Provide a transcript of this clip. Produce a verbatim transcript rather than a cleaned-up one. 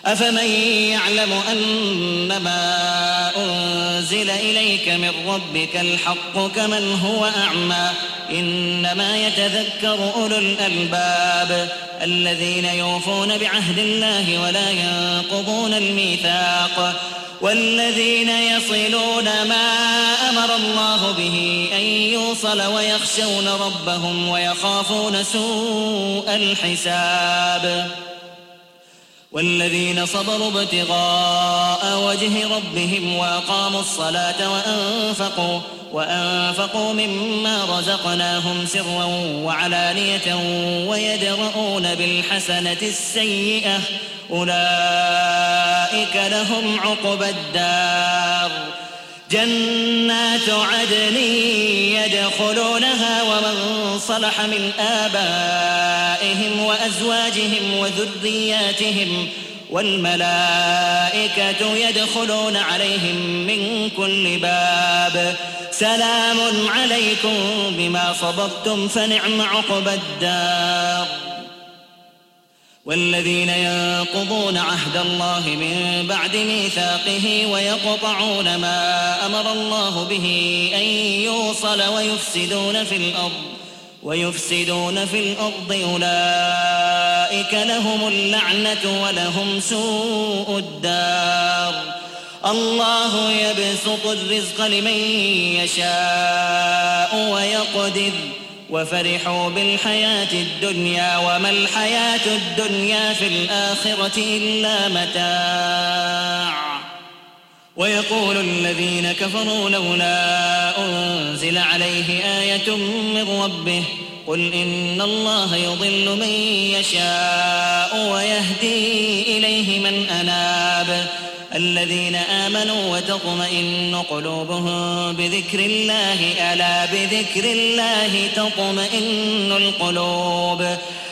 أفمن يعلم أنما أنزل إليك من ربك الحق كمن هو أعمى إنما يتذكر أولو الألباب الذين يوفون بعهد الله ولا ينقضون الميثاق والذين يصلون ما أمر الله به أن يوصل ويخشون ربهم ويخافون سوء الحساب والذين صبروا ابتغاء وجه ربهم وأقاموا الصلاة وأنفقوا, وأنفقوا مما رزقناهم سرا وعلانية ويدرؤون بالحسنة السيئة أولئك لهم عقبى الدار جنات عدن يدخلونها ومن صلح من آبائهم وأزواجهم وذرياتهم والملائكة يدخلون عليهم من كل باب سلام عليكم بما صبرتم فنعم عقبى الدار والذين ينقضون عهد الله من بعد ميثاقه ويقطعون ما أمر الله به أن يوصل ويفسدون في الأرض ويفسدون في الأرض أولئك لهم اللعنة ولهم سوء الدار الله يبسط الرزق لمن يشاء ويقدر وفرحوا بالحياة الدنيا وما الحياة الدنيا في الآخرة إلا متاع ويقول الذين كفروا لولا أنزل عليه آية من ربه قل إن الله يضل من يشاء ويهدي إليه من أناب الذين آمنوا وتطمئن قلوبهم بذكر الله ألا بذكر الله تطمئن القلوب